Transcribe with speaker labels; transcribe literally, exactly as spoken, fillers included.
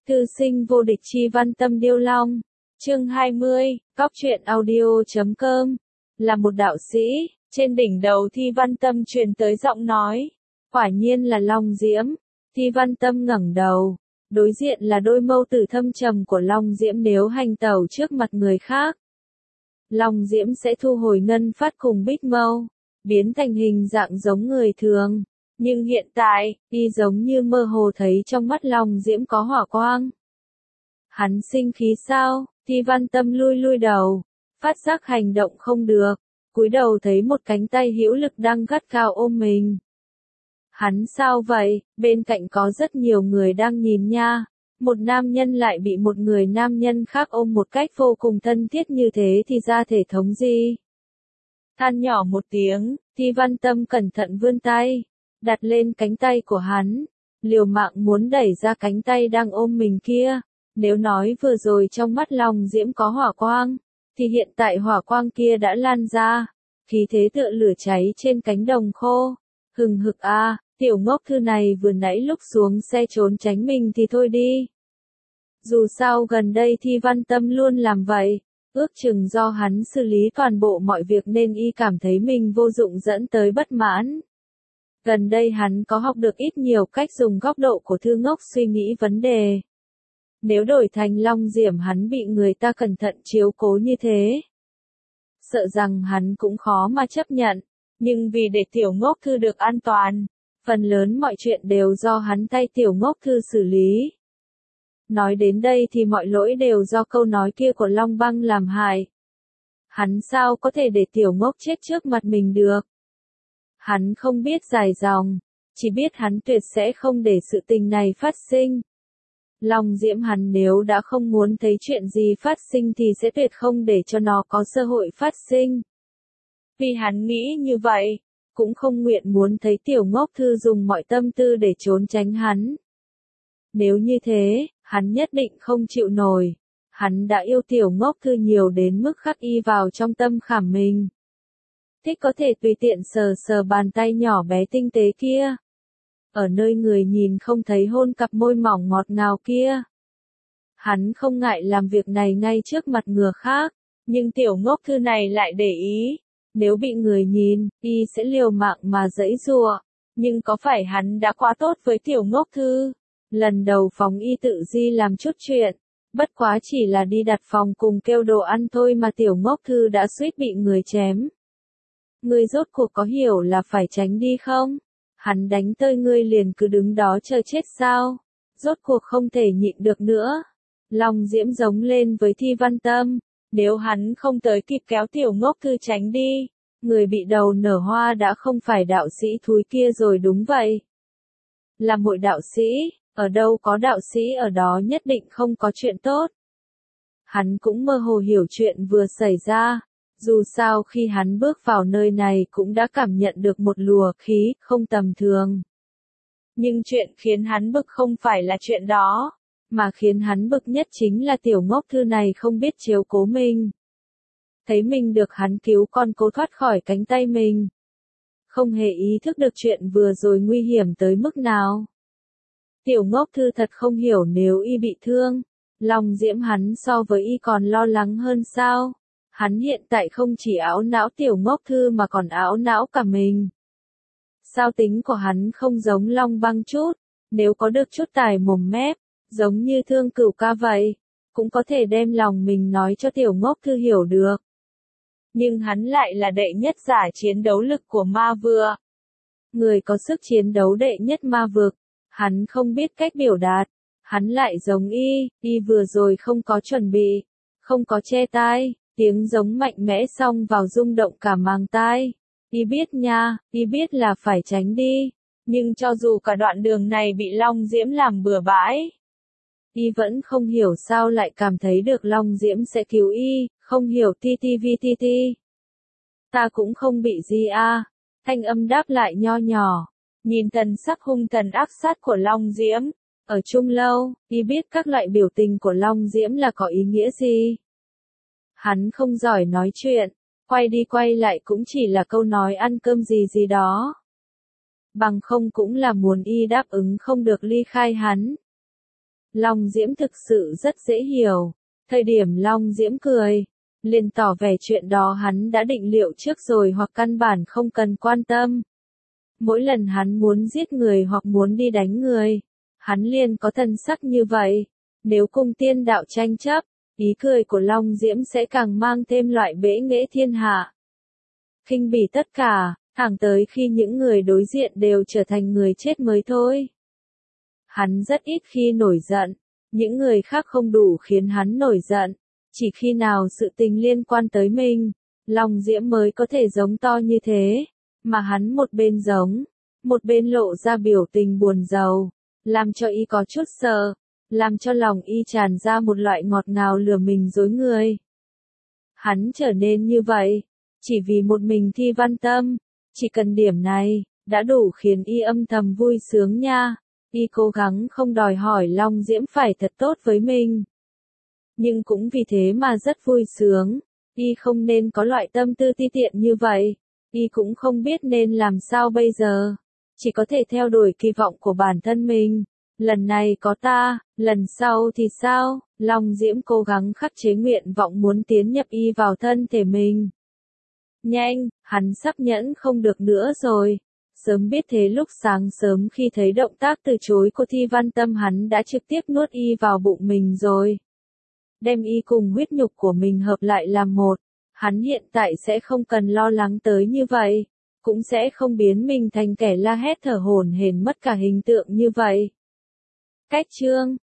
Speaker 1: Thư sinh vô địch chi văn tâm điêu long. Chương hai mươi, Cóc truyện audio chấm com. Là một đạo sĩ, trên đỉnh đầu Thi Văn Tâm truyền tới giọng nói. Quả nhiên là Long Diễm. Thi Văn Tâm ngẩng đầu. Đối diện là đôi mâu tử thâm trầm của Long Diễm nếu hành tẩu trước mặt người khác. Long Diễm sẽ thu hồi ngân phát cùng bích mâu, biến thành hình dạng giống người thường. Nhưng hiện tại, y giống như mơ hồ thấy trong mắt Long Diễm có hỏa quang. Hắn sinh khí sao? Thi Văn Tâm lui lui đầu, phát giác hành động không được, cúi đầu thấy một cánh tay hữu lực đang gắt gao ôm mình. Hắn sao vậy? Bên cạnh có rất nhiều người đang nhìn nha. Một nam nhân lại bị một người nam nhân khác ôm một cách vô cùng thân thiết như thế thì ra thể thống gì? Than nhỏ một tiếng, Thi Văn Tâm cẩn thận vươn tay, đặt lên cánh tay của hắn, liều mạng muốn đẩy ra cánh tay đang ôm mình kia. Nếu nói vừa rồi trong mắt Long Diễm có hỏa quang, thì hiện tại hỏa quang kia đã lan ra, khí thế tựa lửa cháy trên cánh đồng khô. Hừng hực a, à, tiểu ngốc thư này vừa nãy lúc xuống xe trốn tránh mình thì thôi đi. Dù sao gần đây Thi Văn Tâm luôn làm vậy, ước chừng do hắn xử lý toàn bộ mọi việc nên y cảm thấy mình vô dụng dẫn tới bất mãn. Gần đây hắn có học được ít nhiều cách dùng góc độ của thư ngốc suy nghĩ vấn đề. Nếu đổi thành Long Diễm hắn bị người ta cẩn thận chiếu cố như thế, sợ rằng hắn cũng khó mà chấp nhận, nhưng vì để tiểu ngốc thư được an toàn, phần lớn mọi chuyện đều do hắn thay tiểu ngốc thư xử lý. Nói đến đây thì mọi lỗi đều do câu nói kia của Long Băng làm hại. Hắn sao có thể để tiểu ngốc chết trước mặt mình được? Hắn không biết dài dòng, chỉ biết hắn tuyệt sẽ không để sự tình này phát sinh. Long Diễm hắn nếu đã không muốn thấy chuyện gì phát sinh thì sẽ tuyệt không để cho nó có cơ hội phát sinh. Vì hắn nghĩ như vậy, cũng không nguyện muốn thấy tiểu ngốc thư dùng mọi tâm tư để trốn tránh hắn. Nếu như thế, hắn nhất định không chịu nổi. Hắn đã yêu tiểu ngốc thư nhiều đến mức khắc y vào trong tâm khảm mình. Thích có thể tùy tiện sờ sờ bàn tay nhỏ bé tinh tế kia. Ở nơi người nhìn không thấy hôn cặp môi mỏng ngọt ngào kia. Hắn không ngại làm việc này ngay trước mặt người khác, nhưng tiểu ngốc thư này lại để ý. Nếu bị người nhìn, y sẽ liều mạng mà giãy giụa. Nhưng có phải hắn đã quá tốt với tiểu ngốc thư? Lần đầu phóng y tự di làm chút chuyện, bất quá chỉ là đi đặt phòng cùng kêu đồ ăn thôi mà tiểu ngốc thư đã suýt bị người chém. Ngươi rốt cuộc có hiểu là phải tránh đi không? Hắn đánh tơi ngươi liền cứ đứng đó chờ chết sao? Rốt cuộc không thể nhịn được nữa. Long Diễm giống lên với Thi Văn Tâm. Nếu hắn không tới kịp kéo tiểu ngốc thư tránh đi, người bị đầu nở hoa đã không phải đạo sĩ thúi kia rồi đúng vậy. Là một đạo sĩ, ở đâu có đạo sĩ ở đó nhất định không có chuyện tốt. Hắn cũng mơ hồ hiểu chuyện vừa xảy ra. Dù sao khi hắn bước vào nơi này cũng đã cảm nhận được một lùa khí không tầm thường. Nhưng chuyện khiến hắn bực không phải là chuyện đó, mà khiến hắn bực nhất chính là tiểu ngốc thư này không biết chiếu cố mình. Thấy mình được hắn cứu con cố thoát khỏi cánh tay mình. Không hề ý thức được chuyện vừa rồi nguy hiểm tới mức nào. Tiểu ngốc thư thật không hiểu nếu y bị thương, Long Diễm hắn so với y còn lo lắng hơn sao. Hắn hiện tại không chỉ áo não tiểu ngốc thư mà còn áo não cả mình. Sao tính của hắn không giống Long Băng chút, nếu có được chút tài mồm mép, giống như Thương Cửu ca vậy, cũng có thể đem lòng mình nói cho tiểu ngốc thư hiểu được. Nhưng hắn lại là đệ nhất giả chiến đấu lực của ma vừa. Người có sức chiến đấu đệ nhất ma vực, hắn không biết cách biểu đạt, hắn lại giống y, y vừa rồi không có chuẩn bị, không có che tai. Tiếng giống mạnh mẽ xông vào rung động cả màng tai. Y biết nha, y biết là phải tránh đi. Nhưng cho dù cả đoạn đường này bị Long Diễm làm bừa bãi, y vẫn không hiểu sao lại cảm thấy được Long Diễm sẽ cứu y, không hiểu ti ti vi ti ti. Ta cũng không bị gì a. À. Thanh âm đáp lại nho nhỏ. Nhìn thần sắc hung thần ác sát của Long Diễm. Ở chung lâu, y biết các loại biểu tình của Long Diễm là có ý nghĩa gì. Hắn không giỏi nói chuyện, quay đi quay lại cũng chỉ là câu nói ăn cơm gì gì đó. Bằng không cũng là muốn y đáp ứng không được ly khai hắn. Long Diễm thực sự rất dễ hiểu. Thời điểm Long Diễm cười, liền tỏ vẻ chuyện đó hắn đã định liệu trước rồi hoặc căn bản không cần quan tâm. Mỗi lần hắn muốn giết người hoặc muốn đi đánh người, hắn liền có thần sắc như vậy. Nếu cùng tiên đạo tranh chấp, ý cười của Long Diễm sẽ càng mang thêm loại bẽ nghễ thiên hạ. Khinh bỉ tất cả, thẳng tới khi những người đối diện đều trở thành người chết mới thôi. Hắn rất ít khi nổi giận, những người khác không đủ khiến hắn nổi giận. Chỉ khi nào sự tình liên quan tới mình, Long Diễm mới có thể giống to như thế. Mà hắn một bên giống, một bên lộ ra biểu tình buồn rầu, làm cho y có chút sợ, làm cho lòng y tràn ra một loại ngọt ngào lừa mình dối người. Hắn trở nên như vậy, chỉ vì một mình Thi Văn Tâm, chỉ cần điểm này, đã đủ khiến y âm thầm vui sướng nha. Y cố gắng không đòi hỏi Long Diễm phải thật tốt với mình. Nhưng cũng vì thế mà rất vui sướng, y không nên có loại tâm tư ti tiện như vậy. Y cũng không biết nên làm sao bây giờ, chỉ có thể theo đuổi kỳ vọng của bản thân mình. Lần này có ta, lần sau thì sao? Long Diễm cố gắng khắc chế nguyện vọng muốn tiến nhập y vào thân thể mình. Nhanh, hắn sắp nhẫn không được nữa rồi. Sớm biết thế lúc sáng sớm khi thấy động tác từ chối của Thi Văn Tâm hắn đã trực tiếp nuốt y vào bụng mình rồi. Đem y cùng huyết nhục của mình hợp lại làm một. Hắn hiện tại sẽ không cần lo lắng tới như vậy, cũng sẽ không biến mình thành kẻ la hét thở hổn hển mất cả hình tượng như vậy. Cách chương